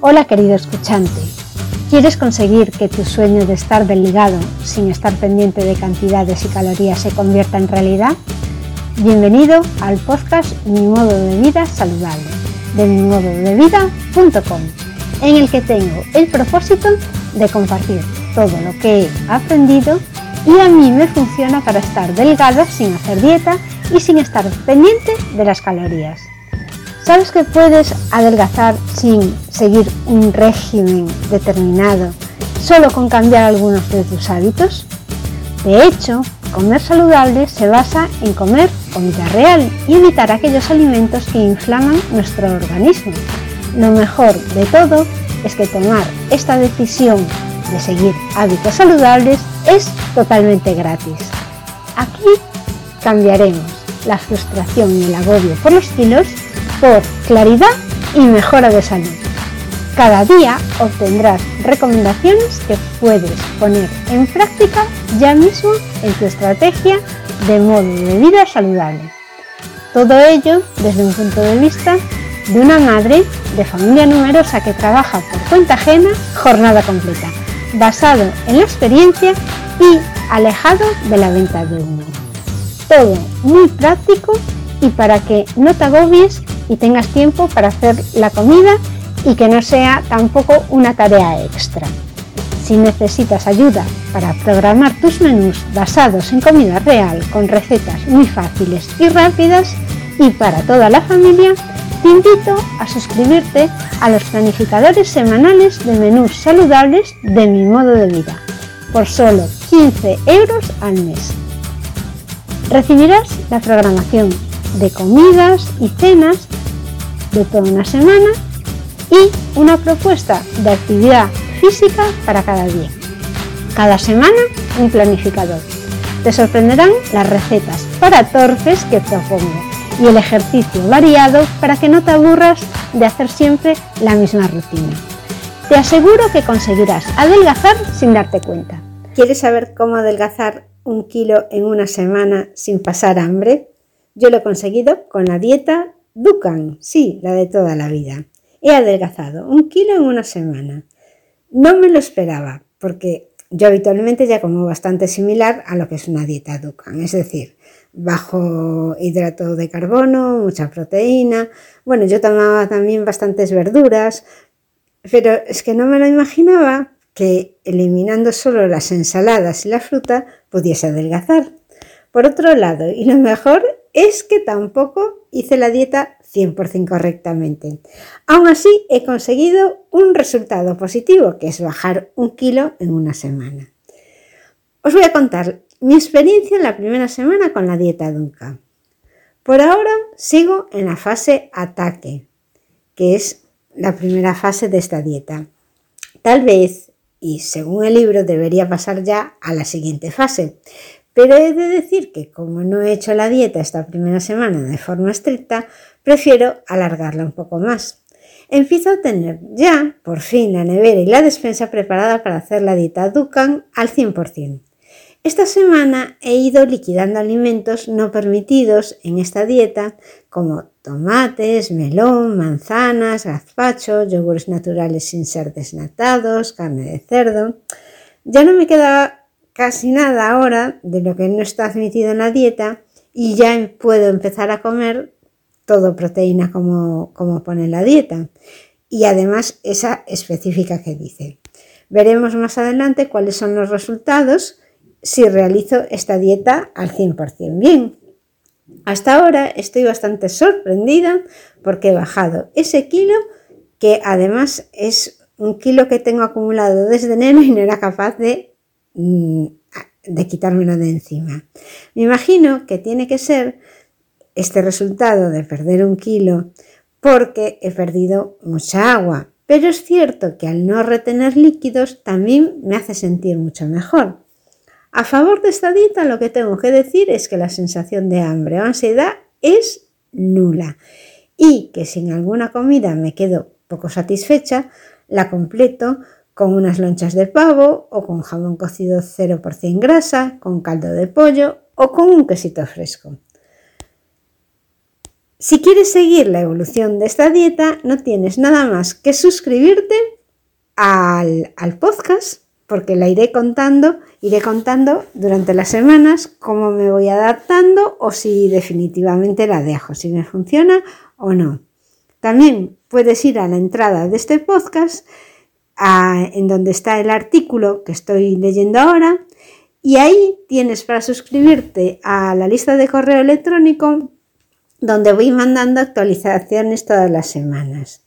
Hola querido escuchante, ¿quieres conseguir que tu sueño de estar delgado sin estar pendiente de cantidades y calorías se convierta en realidad? Bienvenido al podcast Mi Modo de Vida Saludable de mimododevida.com, en el que tengo el propósito de compartir todo lo que he aprendido y a mí me funciona para estar delgada sin hacer dieta y sin estar pendiente de las calorías. ¿Sabes que puedes adelgazar sin seguir un régimen determinado, solo con cambiar algunos de tus hábitos? De hecho, comer saludable se basa en comer comida real y evitar aquellos alimentos que inflaman nuestro organismo. Lo mejor de todo es que tomar esta decisión de seguir hábitos saludables es totalmente gratis. Aquí cambiaremos la frustración y el agobio por los kilos por claridad y mejora de salud. Cada día obtendrás recomendaciones que puedes poner en práctica ya mismo en tu estrategia de modo de vida saludable. Todo ello desde un punto de vista de una madre de familia numerosa que trabaja por cuenta ajena jornada completa, basado en la experiencia y alejado de la venta de humo. Todo muy práctico y para que no te agobies y tengas tiempo para hacer la comida y que no sea tampoco una tarea extra. Si necesitas ayuda para programar tus menús basados en comida real con recetas muy fáciles y rápidas y para toda la familia, te invito a suscribirte a los planificadores semanales de menús saludables de Mi Modo de Vida por solo 15 € al mes. Recibirás la programación de comidas y cenas de toda una semana y una propuesta de actividad física para cada día. Cada semana un planificador. Te sorprenderán las recetas para torpes que propongo y el ejercicio variado para que no te aburras de hacer siempre la misma rutina. Te aseguro que conseguirás adelgazar sin darte cuenta. ¿Quieres saber cómo adelgazar 1 kilo en una semana sin pasar hambre? Yo lo he conseguido con la dieta Dukan, sí, la de toda la vida. He adelgazado 1 kilo en una semana. No me lo esperaba, porque yo habitualmente ya como bastante similar a lo que es una dieta Dukan, es decir, bajo hidrato de carbono, mucha proteína. Bueno, yo tomaba también bastantes verduras, pero es que no me lo imaginaba que eliminando solo las ensaladas y la fruta pudiese adelgazar. Por otro lado, y lo mejor es que tampoco hice la dieta 100% correctamente. Aún así, he conseguido un resultado positivo, que es bajar 1 kilo en una semana. Os voy a contar mi experiencia en la primera semana con la dieta Duncan. Por ahora sigo en la fase ataque, que es la primera fase de esta dieta. Tal vez, y según el libro, debería pasar ya a la siguiente fase. Pero he de decir que como no he hecho la dieta esta primera semana de forma estricta, prefiero alargarla un poco más. Empiezo a tener ya, por fin, la nevera y la despensa preparada para hacer la dieta Dukan al 100%. Esta semana he ido liquidando alimentos no permitidos en esta dieta como tomates, melón, manzanas, gazpacho, yogures naturales sin ser desnatados, carne de cerdo. Ya no me queda casi nada ahora de lo que no está admitido en la dieta y ya puedo empezar a comer todo proteína como pone en la dieta y además esa específica que dice. Veremos más adelante cuáles son los resultados si realizo esta dieta al 100% bien. Hasta ahora estoy bastante sorprendida porque he bajado ese kilo que además es 1 kilo que tengo acumulado desde enero y no era capaz de quitármelo de encima. Me imagino que tiene que ser este resultado de perder 1 kilo porque he perdido mucha agua, pero es cierto que al no retener líquidos también me hace sentir mucho mejor. A favor de esta dieta lo que tengo que decir es que la sensación de hambre o ansiedad es nula y que si en alguna comida me quedo poco satisfecha, la completo con unas lonchas de pavo o con jamón cocido 0% grasa, con caldo de pollo o con un quesito fresco. Si quieres seguir la evolución de esta dieta, no tienes nada más que suscribirte al podcast, porque la iré contando durante las semanas cómo me voy adaptando o si definitivamente la dejo, si me funciona o no. También puedes ir a la entrada de este podcast, en donde está el artículo que estoy leyendo ahora, y ahí tienes para suscribirte a la lista de correo electrónico donde voy mandando actualizaciones todas las semanas.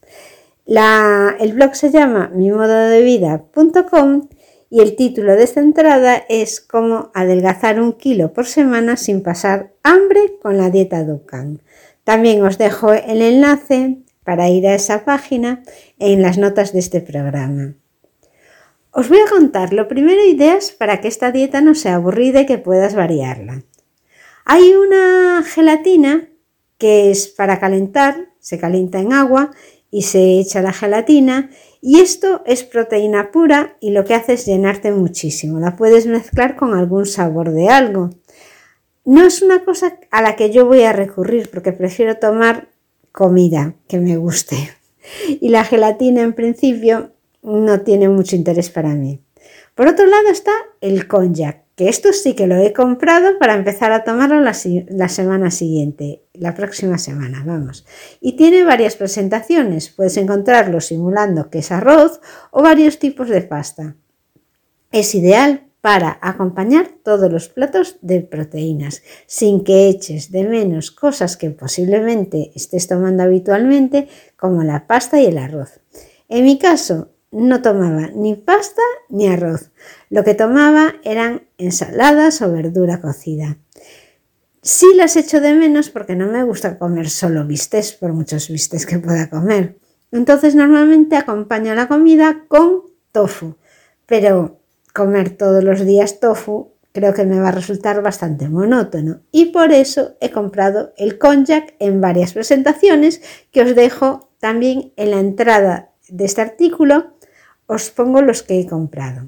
El blog se llama mimododevida.com y el título de esta entrada es Cómo adelgazar 1 kilo por semana sin pasar hambre con la dieta Dukan. También os dejo el enlace para ir a esa página en las notas de este programa. Os voy a contar lo primero ideas para que esta dieta no sea aburrida y que puedas variarla. Hay una gelatina que es para calentar, se calienta en agua y se echa la gelatina, y esto es proteína pura y lo que hace es llenarte muchísimo. La puedes mezclar con algún sabor de algo. No es una cosa a la que yo voy a recurrir porque prefiero tomar comida que me guste, y la gelatina en principio no tiene mucho interés para mí. Por otro lado está el konjac, que esto sí que lo he comprado para empezar a tomarlo la semana siguiente, la próxima semana, vamos. Y tiene varias presentaciones, puedes encontrarlo simulando que es arroz o varios tipos de pasta. Es ideal para acompañar todos los platos de proteínas, sin que eches de menos cosas que posiblemente estés tomando habitualmente, como la pasta y el arroz. En mi caso, no tomaba ni pasta ni arroz. Lo que tomaba eran ensaladas o verdura cocida. Sí las echo de menos porque no me gusta comer solo bistecs, por muchos bistecs que pueda comer. Entonces normalmente acompaño la comida con tofu, pero comer todos los días tofu creo que me va a resultar bastante monótono, y por eso he comprado el konjac en varias presentaciones que os dejo también en la entrada de este artículo. Os pongo los que he comprado.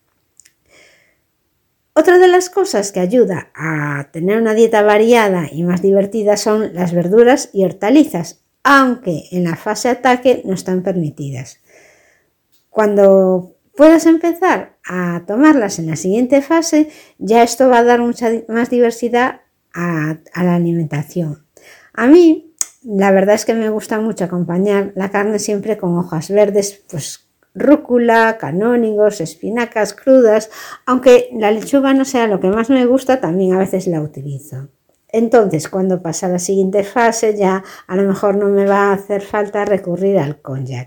Otra de las cosas que ayuda a tener una dieta variada y más divertida son las verduras y hortalizas, aunque en la fase ataque no están permitidas. Cuando puedas empezar a tomarlas en la siguiente fase, ya esto va a dar mucha más diversidad a la alimentación. A mí, la verdad es que me gusta mucho acompañar la carne siempre con hojas verdes, pues rúcula, canónigos, espinacas crudas, aunque la lechuga no sea lo que más me gusta, también a veces la utilizo. Entonces, cuando pasa la siguiente fase, ya a lo mejor no me va a hacer falta recurrir al konjac.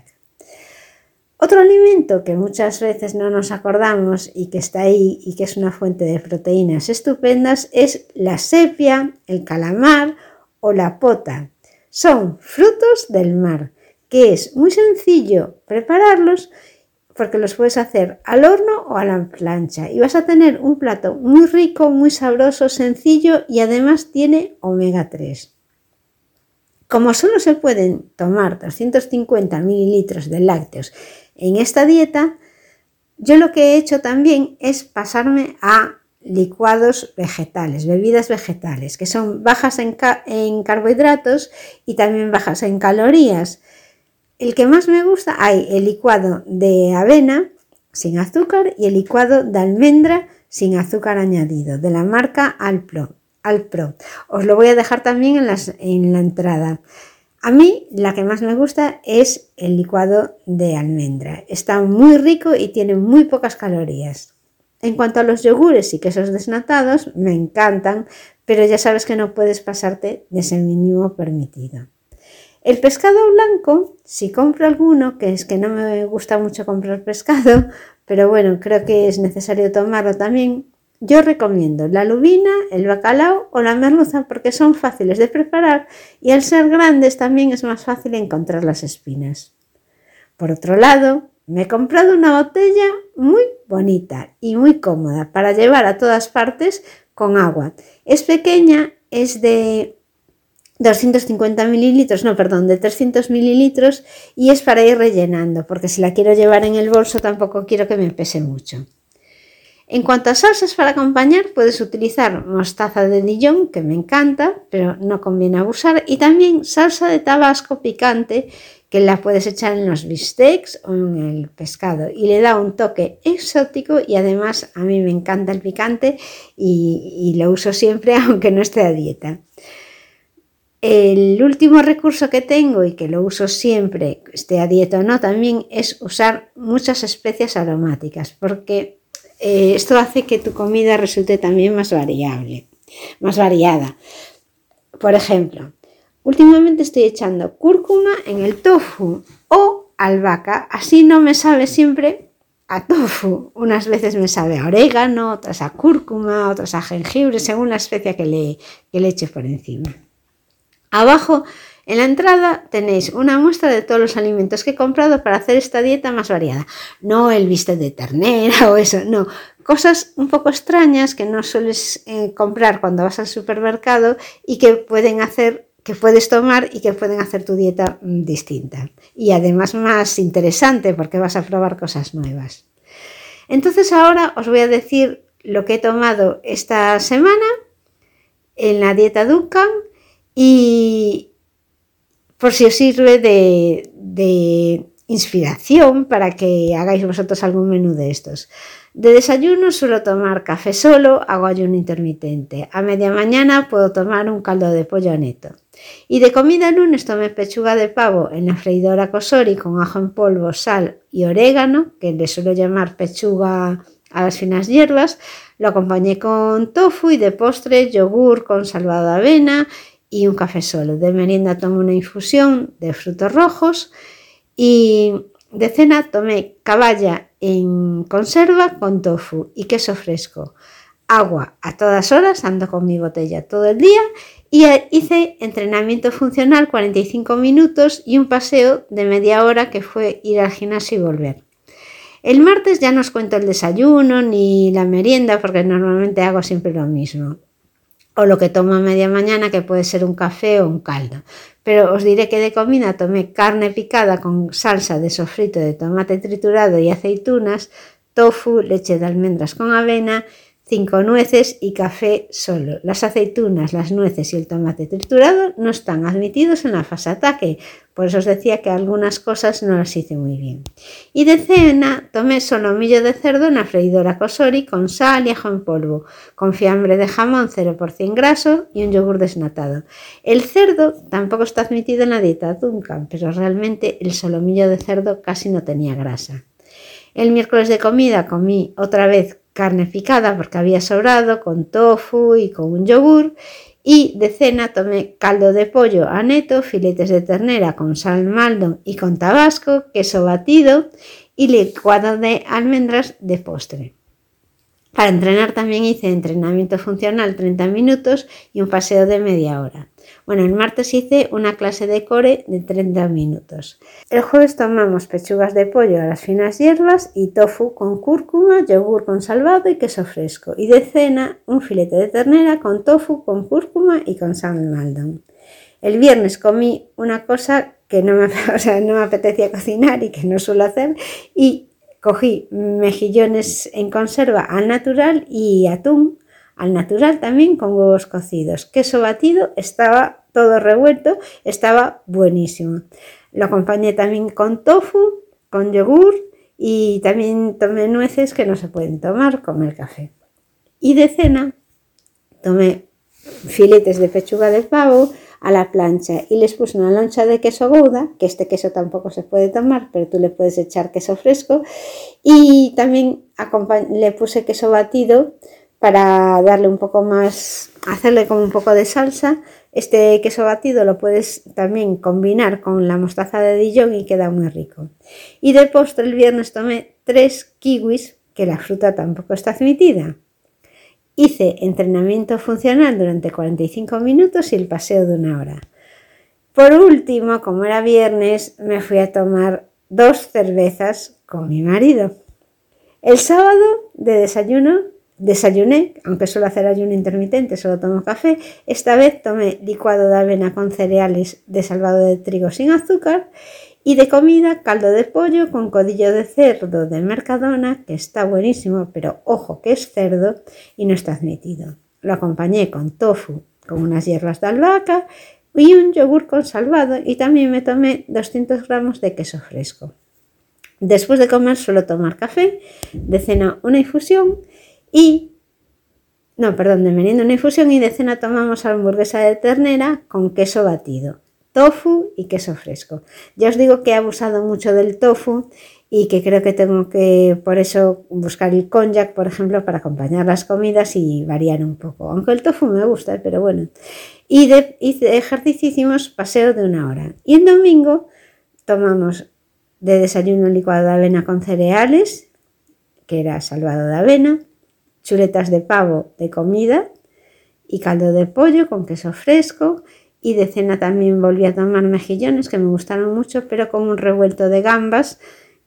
Otro alimento que muchas veces no nos acordamos y que está ahí y que es una fuente de proteínas estupendas es la sepia, el calamar o la pota. Son frutos del mar, que es muy sencillo prepararlos porque los puedes hacer al horno o a la plancha y vas a tener un plato muy rico, muy sabroso, sencillo, y además tiene omega 3. Como solo se pueden tomar 250 mililitros de lácteos en esta dieta, yo lo que he hecho también es pasarme a licuados vegetales, bebidas vegetales, que son bajas en carbohidratos y también bajas en calorías. El que más me gusta, hay el licuado de avena sin azúcar y el licuado de almendra sin azúcar añadido, de la marca Alpro. Os lo voy a dejar también en la entrada. A mí la que más me gusta es el licuado de almendra. Está muy rico y tiene muy pocas calorías. En cuanto a los yogures y quesos desnatados, me encantan, pero ya sabes que no puedes pasarte de ese mínimo permitido. El pescado blanco, si compro alguno, que es que no me gusta mucho comprar pescado, pero bueno, creo que es necesario tomarlo también, yo recomiendo la lubina, el bacalao o la merluza porque son fáciles de preparar y al ser grandes también es más fácil encontrar las espinas. Por otro lado, me he comprado una botella muy bonita y muy cómoda para llevar a todas partes con agua. Es pequeña, es de 300 mililitros y es para ir rellenando, porque si la quiero llevar en el bolso tampoco quiero que me pese mucho. En cuanto a salsas para acompañar, puedes utilizar mostaza de Dijon, que me encanta, pero no conviene abusar, y también salsa de Tabasco picante, que la puedes echar en los bistecs o en el pescado y le da un toque exótico y además a mí me encanta el picante y lo uso siempre aunque no esté a dieta. El último recurso que tengo y que lo uso siempre, esté a dieta o no, también es usar muchas especias aromáticas porque esto hace que tu comida resulte también más variada. Por ejemplo, últimamente estoy echando cúrcuma en el tofu o albahaca, así no me sabe siempre a tofu. Unas veces me sabe a orégano, otras a cúrcuma, otras a jengibre, según la especia que le eche por encima. Abajo en la entrada tenéis una muestra de todos los alimentos que he comprado para hacer esta dieta más variada. No el bistec de ternera o eso, no. Cosas un poco extrañas que no sueles comprar cuando vas al supermercado y que puedes tomar y que pueden hacer tu dieta distinta. Y además más interesante porque vas a probar cosas nuevas. Entonces ahora os voy a decir lo que he tomado esta semana en la dieta Duncan y por si os sirve de inspiración para que hagáis vosotros algún menú de estos. De desayuno suelo tomar café solo, hago ayuno intermitente. A media mañana puedo tomar un caldo de pollo aneto. Y de comida el lunes tomé pechuga de pavo en la freidora Cosori con ajo en polvo, sal y orégano, que le suelo llamar pechuga a las finas hierbas. Lo acompañé con tofu y de postre yogur con salvado de avena y un café solo. De merienda tomé una infusión de frutos rojos y de cena tomé caballa en conserva con tofu y queso fresco. Agua a todas horas, ando con mi botella todo el día y hice entrenamiento funcional 45 minutos y un paseo de media hora que fue ir al gimnasio y volver. El martes ya no os cuento el desayuno ni la merienda porque normalmente hago siempre lo mismo. O lo que tomo a media mañana, que puede ser un café o un caldo. Pero os diré que de comida tomé carne picada con salsa de sofrito de tomate triturado y aceitunas, tofu, leche de almendras con avena, 5 nueces y café solo. Las aceitunas, las nueces y el tomate triturado no están admitidos en la fase ataque, por eso os decía que algunas cosas no las hice muy bien. Y de cena tomé solomillo de cerdo en la freidora Cosori con sal y ajo en polvo, con fiambre de jamón 0% graso y un yogur desnatado. El cerdo tampoco está admitido en la dieta Duncan, pero realmente el solomillo de cerdo casi no tenía grasa. El miércoles de comida comí otra vez carne picada porque había sobrado con tofu y con un yogur y de cena tomé caldo de pollo aneto, filetes de ternera con sal Maldon y con tabasco, queso batido y licuado de almendras de postre. Para entrenar también hice entrenamiento funcional 30 minutos y un paseo de media hora. Bueno, el martes hice una clase de core de 30 minutos. El jueves tomamos pechugas de pollo a las finas hierbas y tofu con cúrcuma, yogur con salvado y queso fresco. Y de cena un filete de ternera con tofu, con cúrcuma y con sal Maldon. El viernes comí una cosa que no me apetecía cocinar y que no suelo hacer y cogí mejillones en conserva al natural y atún al natural también con huevos cocidos. Queso batido, estaba todo revuelto, estaba buenísimo. Lo acompañé también con tofu, con yogur y también tomé nueces que no se pueden tomar con el café. Y de cena tomé filetes de pechuga de pavo a la plancha y les puse una loncha de queso Gouda, que este queso tampoco se puede tomar, pero tú le puedes echar queso fresco y también le puse queso batido para darle un poco más, hacerle como un poco de salsa. Este queso batido lo puedes también combinar con la mostaza de Dijon y queda muy rico. Y de postre el viernes tomé 3 kiwis, que la fruta tampoco está admitida. Hice entrenamiento funcional durante 45 minutos y el paseo de 1 hora. Por último, como era viernes, me fui a tomar 2 cervezas con mi marido. El sábado desayuné, aunque suelo hacer ayuno intermitente, solo tomo café. Esta vez tomé licuado de avena con cereales de salvado de trigo sin azúcar Y de comida, caldo de pollo con codillo de cerdo de Mercadona, que está buenísimo, pero ojo que es cerdo y no está admitido. Lo acompañé con tofu, con unas hierbas de albahaca y un yogur consalvado, y también me tomé 200 gramos de queso fresco. Después de comer suelo tomar café, de cena una infusión de merienda una infusión, y de cena tomamos hamburguesa de ternera con queso batido, tofu y queso fresco. Ya os digo que he abusado mucho del tofu y que creo que tengo que, por eso, buscar el konjac, por ejemplo, para acompañar las comidas y variar un poco. Aunque el tofu me gusta, pero bueno. Y de ejercicio hicimos paseo de 1 hora. Y el domingo tomamos de desayuno licuado de avena con cereales, que era salvado de avena, chuletas de pavo de comida y caldo de pollo con queso fresco. Y de cena también volví a tomar mejillones, que me gustaron mucho, pero con un revuelto de gambas,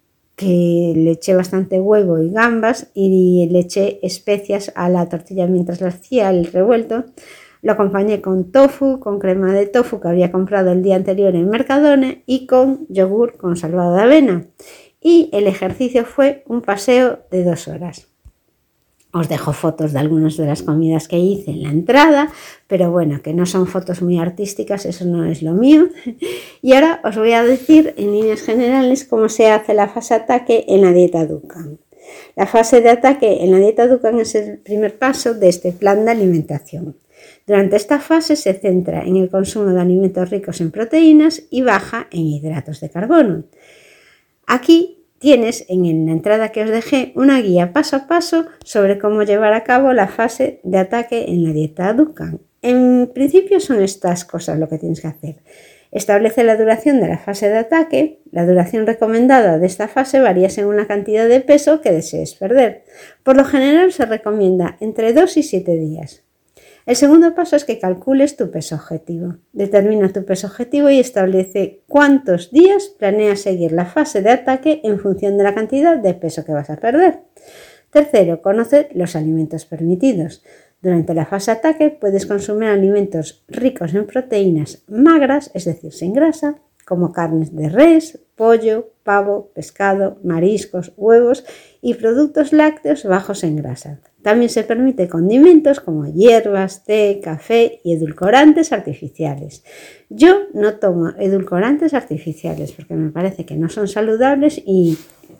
que le eché bastante huevo y gambas, y le eché especias a la tortilla mientras la hacía el revuelto. Lo acompañé con tofu, con crema de tofu que había comprado el día anterior en Mercadona, y con yogur consalvado de avena. Y el ejercicio fue un paseo de 2 horas. Os dejo fotos de algunas de las comidas que hice en la entrada, pero bueno, que no son fotos muy artísticas, eso no es lo mío. Y ahora os voy a decir en líneas generales cómo se hace la fase ataque en la dieta Dukan. La fase de ataque en la dieta Dukan es el primer paso de este plan de alimentación. Durante esta fase se centra en el consumo de alimentos ricos en proteínas y baja en hidratos de carbono. Aquí tienes en la entrada que os dejé una guía paso a paso sobre cómo llevar a cabo la fase de ataque en la dieta Dukan. En principio son estas cosas lo que tienes que hacer. Establece la duración de la fase de ataque. La duración recomendada de esta fase varía según la cantidad de peso que desees perder. Por lo general se recomienda entre 2 y 7 días. El segundo paso es que calcules tu peso objetivo. Determina tu peso objetivo y establece cuántos días planeas seguir la fase de ataque en función de la cantidad de peso que vas a perder. Tercero, conoce los alimentos permitidos. Durante la fase de ataque puedes consumir alimentos ricos en proteínas magras, es decir, sin grasa, como carnes de res, pollo, pavo, pescado, mariscos, huevos y productos lácteos bajos en grasa. También se permite condimentos como hierbas, té, café y edulcorantes artificiales. Yo no tomo edulcorantes artificiales porque me parece que no son saludables, y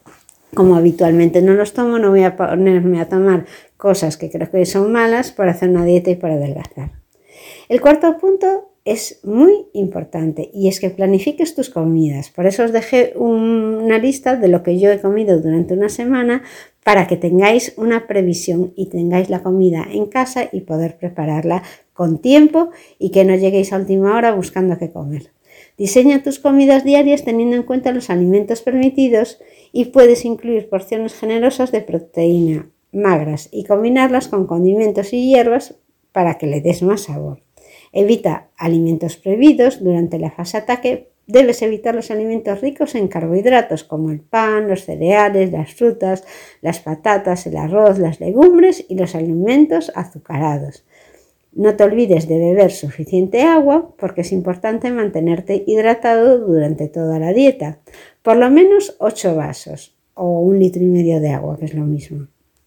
como habitualmente no los tomo, no voy a ponerme a tomar cosas que creo que son malas para hacer una dieta y para adelgazar. El cuarto punto es muy importante, y es que planifiques tus comidas. Por eso os dejé una lista de lo que yo he comido durante una semana, para que tengáis una previsión y tengáis la comida en casa y poder prepararla con tiempo y que no lleguéis a última hora buscando qué comer. Diseña tus comidas diarias teniendo en cuenta los alimentos permitidos, y puedes incluir porciones generosas de proteína magras y combinarlas con condimentos y hierbas para que le des más sabor. Evita alimentos prohibidos. Durante la fase ataque debes evitar los alimentos ricos en carbohidratos como el pan, los cereales, las frutas, las patatas, el arroz, las legumbres y los alimentos azucarados. No te olvides de beber suficiente agua, porque es importante mantenerte hidratado durante toda la dieta. Por lo menos 8 vasos o 1,5 litros de agua, que es lo mismo.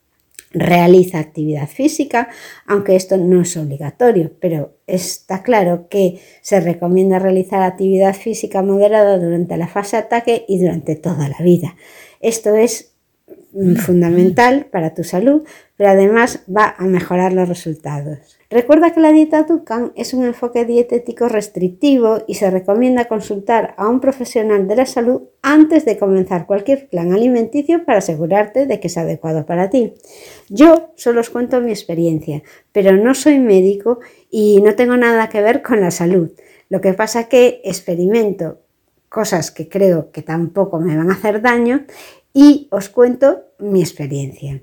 Realiza actividad física, aunque esto no es obligatorio, pero está claro que se recomienda realizar actividad física moderada durante la fase de ataque y durante toda la vida. Esto es fundamental para tu salud, pero además va a mejorar los resultados. Recuerda que la dieta Dukan es un enfoque dietético restrictivo y se recomienda consultar a un profesional de la salud antes de comenzar cualquier plan alimenticio para asegurarte de que es adecuado para ti. Yo solo os cuento mi experiencia, pero no soy médico y no tengo nada que ver con la salud. Lo que pasa es que experimento cosas que creo que tampoco me van a hacer daño y os cuento mi experiencia.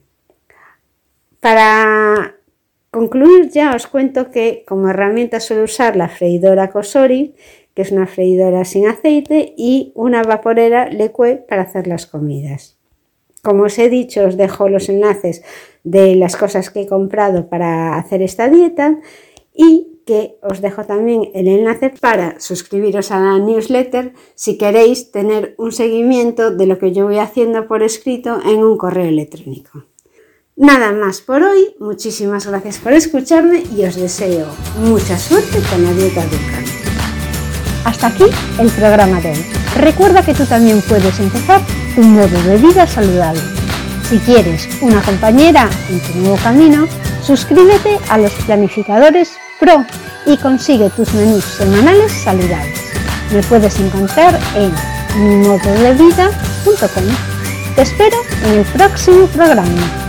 Para concluir ya os cuento que como herramienta suelo usar la freidora Cosori, que es una freidora sin aceite, y una vaporera Leque para hacer las comidas. Como os he dicho, os dejo los enlaces de las cosas que he comprado para hacer esta dieta, y que os dejo también el enlace para suscribiros a la newsletter si queréis tener un seguimiento de lo que yo voy haciendo por escrito en un correo electrónico. Nada más por hoy, muchísimas gracias por escucharme y os deseo mucha suerte con la dieta Duncan. Hasta aquí el programa de hoy. Recuerda que tú también puedes empezar tu modo de vida saludable. Si quieres una compañera en tu nuevo camino, suscríbete a los Planificadores Pro y consigue tus menús semanales saludables. Me puedes encontrar en mimododevida.com. Te espero en el próximo programa.